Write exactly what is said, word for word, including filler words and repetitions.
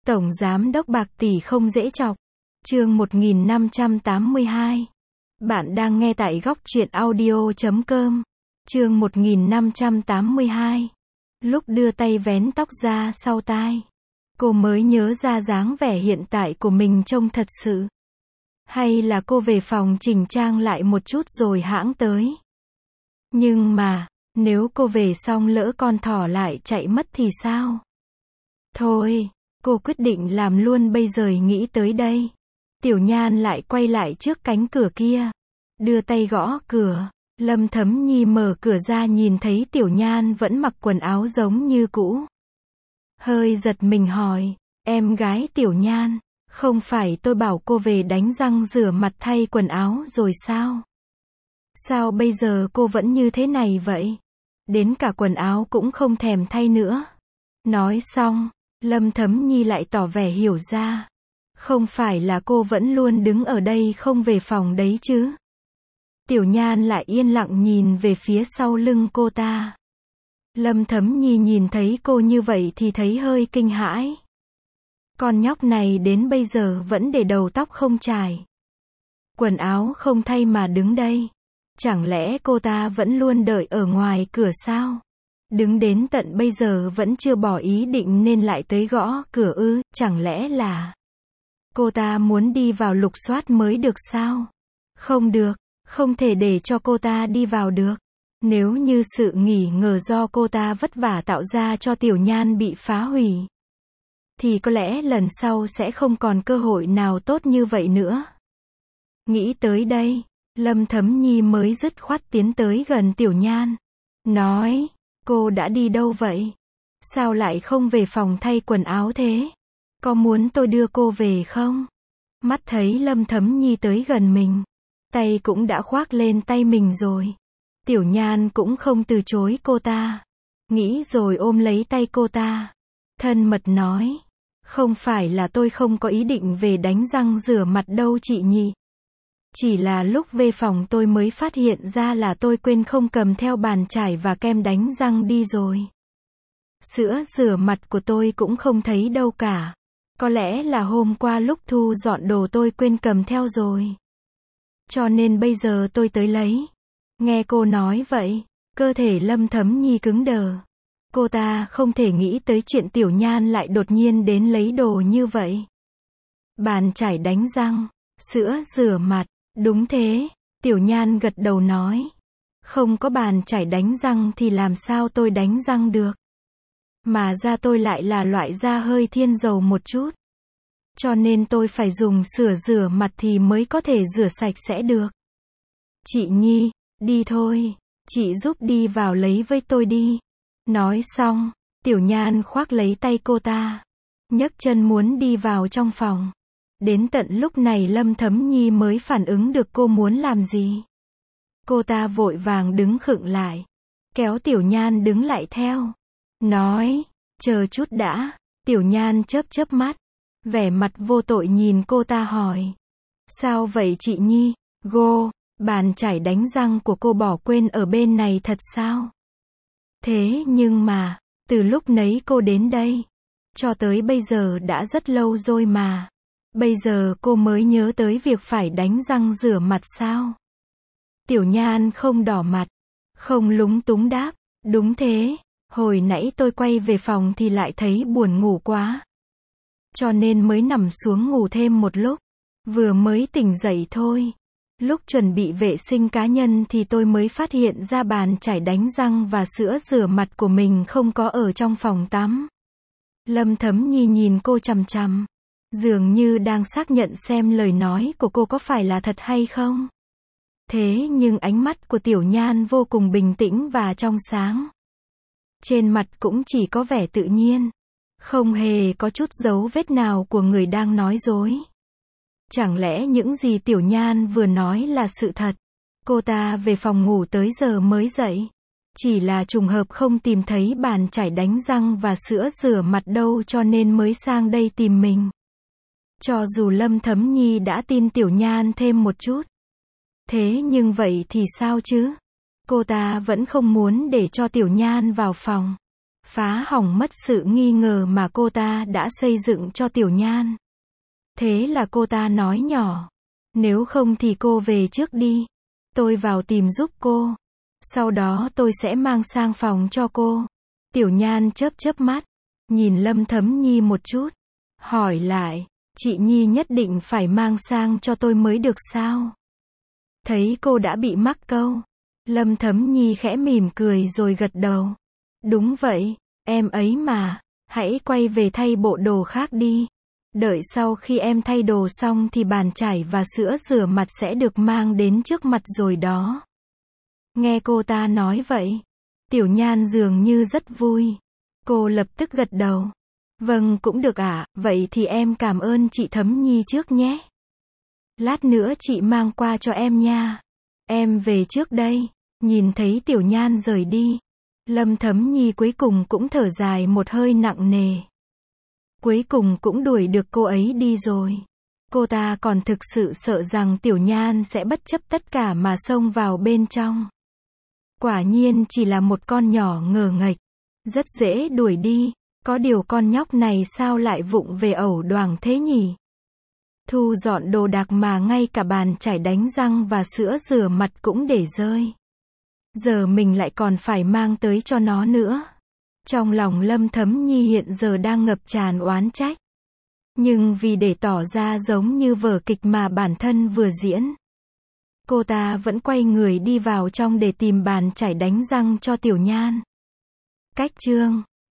Tổng giám đốc bạc tỷ không dễ chọc. Chương một nghìn năm trăm tám mươi hai. Bạn đang nghe tại góc truyện audio chấm com. Chương một nghìn năm trăm tám mươi hai. Lúc đưa tay vén tóc ra sau tai, cô mới nhớ ra dáng vẻ hiện tại của mình trông thật sự. Hay là cô về phòng chỉnh trang lại một chút rồi hãng tới. Nhưng mà, nếu cô về xong lỡ con thỏ lại chạy mất thì sao? Thôi, cô quyết định làm luôn bây giờ. Nghĩ tới đây, Tiểu Nhan lại quay lại trước cánh cửa kia, đưa tay gõ cửa. Lâm Thấm Nhi mở cửa ra nhìn thấy Tiểu Nhan vẫn mặc quần áo giống như cũ. Hơi giật mình hỏi, em gái Tiểu Nhan, không phải tôi bảo cô về đánh răng rửa mặt thay quần áo rồi sao? Sao bây giờ cô vẫn như thế này vậy? Đến cả quần áo cũng không thèm thay nữa. Nói xong, Lâm Thấm Nhi lại tỏ vẻ hiểu ra. Không phải là cô vẫn luôn đứng ở đây không về phòng đấy chứ? Tiểu Nhan lại yên lặng nhìn về phía sau lưng cô ta. Lâm Thấm Nhi nhìn thấy cô như vậy thì thấy hơi kinh hãi. Con nhóc này đến bây giờ vẫn để đầu tóc không chải, quần áo không thay mà đứng đây. Chẳng lẽ cô ta vẫn luôn đợi ở ngoài cửa sao? Đứng đến tận bây giờ vẫn chưa bỏ ý định nên lại tới gõ cửa ư? Chẳng lẽ là cô ta muốn đi vào lục soát mới được sao? Không được, không thể để cho cô ta đi vào được. Nếu như sự nghỉ ngờ do cô ta vất vả tạo ra cho Tiểu Nhan bị phá hủy, thì có lẽ lần sau sẽ không còn cơ hội nào tốt như vậy nữa. Nghĩ tới đây, Lâm Thấm Nhi mới dứt khoát tiến tới gần Tiểu Nhan. Nói, cô đã đi đâu vậy? Sao lại không về phòng thay quần áo thế? Có muốn tôi đưa cô về không? Mắt thấy Lâm Thấm Nhi tới gần mình, tay cũng đã khoác lên tay mình rồi. Tiểu Nhan cũng không từ chối cô ta. Nghĩ rồi ôm lấy tay cô ta. Thân mật nói, không phải là tôi không có ý định về đánh răng rửa mặt đâu chị nhỉ. Chỉ là lúc về phòng tôi mới phát hiện ra là tôi quên không cầm theo bàn chải và kem đánh răng đi rồi. Sữa rửa mặt của tôi cũng không thấy đâu cả. Có lẽ là hôm qua lúc thu dọn đồ tôi quên cầm theo rồi. Cho nên bây giờ tôi tới lấy. Nghe cô nói vậy, cơ thể Lâm Thấm Nhi cứng đờ. Cô ta không thể nghĩ tới chuyện Tiểu Nhan lại đột nhiên đến lấy đồ như vậy. Bàn chải đánh răng, sữa rửa mặt, đúng thế, Tiểu Nhan gật đầu nói. Không có bàn chải đánh răng thì làm sao tôi đánh răng được. Mà da tôi lại là loại da hơi thiên dầu một chút. Cho nên tôi phải dùng sữa rửa mặt thì mới có thể rửa sạch sẽ được. Chị Nhi, đi thôi, chị giúp đi vào lấy với tôi đi. Nói xong, Tiểu Nhan khoác lấy tay cô ta, nhấc chân muốn đi vào trong phòng. Đến tận lúc này Lâm Thấm Nhi mới phản ứng được cô muốn làm gì. Cô ta vội vàng đứng khựng lại, kéo Tiểu Nhan đứng lại theo. Nói, chờ chút đã. Tiểu Nhan chớp chớp mắt, vẻ mặt vô tội nhìn cô ta hỏi. Sao vậy chị Nhi? Gô, bàn chải đánh răng của cô bỏ quên ở bên này thật sao? Thế nhưng mà, từ lúc nấy cô đến đây, cho tới bây giờ đã rất lâu rồi mà. Bây giờ cô mới nhớ tới việc phải đánh răng rửa mặt sao? Tiểu Nhan không đỏ mặt, không lúng túng đáp, đúng thế, hồi nãy tôi quay về phòng thì lại thấy buồn ngủ quá. Cho nên mới nằm xuống ngủ thêm một lúc, vừa mới tỉnh dậy thôi. Lúc chuẩn bị vệ sinh cá nhân thì tôi mới phát hiện ra bàn chải đánh răng và sữa rửa mặt của mình không có ở trong phòng tắm. Lâm Thấm Nhi nhìn cô chằm chằm, dường như đang xác nhận xem lời nói của cô có phải là thật hay không. Thế nhưng ánh mắt của Tiểu Nhan vô cùng bình tĩnh và trong sáng. Trên mặt cũng chỉ có vẻ tự nhiên, không hề có chút dấu vết nào của người đang nói dối. Chẳng lẽ những gì Tiểu Nhan vừa nói là sự thật? Cô ta về phòng ngủ tới giờ mới dậy. Chỉ là trùng hợp không tìm thấy bàn chải đánh răng và sữa rửa mặt đâu cho nên mới sang đây tìm mình. Cho dù Lâm Thấm Nhi đã tin Tiểu Nhan thêm một chút. Thế nhưng vậy thì sao chứ? Cô ta vẫn không muốn để cho Tiểu Nhan vào phòng. phá hỏng mất sự nghi ngờ mà cô ta đã xây dựng cho Tiểu Nhan. Thế là cô ta nói nhỏ, nếu không thì cô về trước đi, tôi vào tìm giúp cô, sau đó tôi sẽ mang sang phòng cho cô. Tiểu Nhan chớp chớp mắt, nhìn Lâm Thấm Nhi một chút, hỏi lại, chị Nhi nhất định phải mang sang cho tôi mới được sao? Thấy cô đã bị mắc câu, Lâm Thấm Nhi khẽ mỉm cười rồi gật đầu. Đúng vậy, em ấy mà, hãy quay về thay bộ đồ khác đi. Đợi sau khi em thay đồ xong thì bàn chải và sữa rửa mặt sẽ được mang đến trước mặt rồi đó. Nghe cô ta nói vậy, Tiểu Nhan dường như rất vui. Cô lập tức gật đầu. Vâng, cũng được ạ, à, vậy thì em cảm ơn chị Thấm Nhi trước nhé. Lát nữa chị mang qua cho em nha. Em về trước đây. Nhìn thấy Tiểu Nhan rời đi, Lâm Thấm Nhi cuối cùng cũng thở dài một hơi nặng nề. Cuối cùng cũng đuổi được cô ấy đi rồi. Cô ta còn thực sự sợ rằng Tiểu Nhan sẽ bất chấp tất cả mà xông vào bên trong. Quả nhiên chỉ là một con nhỏ ngờ nghệch, rất dễ đuổi đi, có điều con nhóc này sao lại vụng về ẩu đoàng thế nhỉ? Thu dọn đồ đạc mà ngay cả bàn chải đánh răng và sữa rửa mặt cũng để rơi. Giờ mình lại còn phải mang tới cho nó nữa. Trong lòng Lâm Thấm Nhi hiện giờ đang ngập tràn oán trách. Nhưng vì để tỏ ra giống như vở kịch mà bản thân vừa diễn, cô ta vẫn quay người đi vào trong để tìm bàn chải đánh răng cho Tiểu Nhan. Cách chương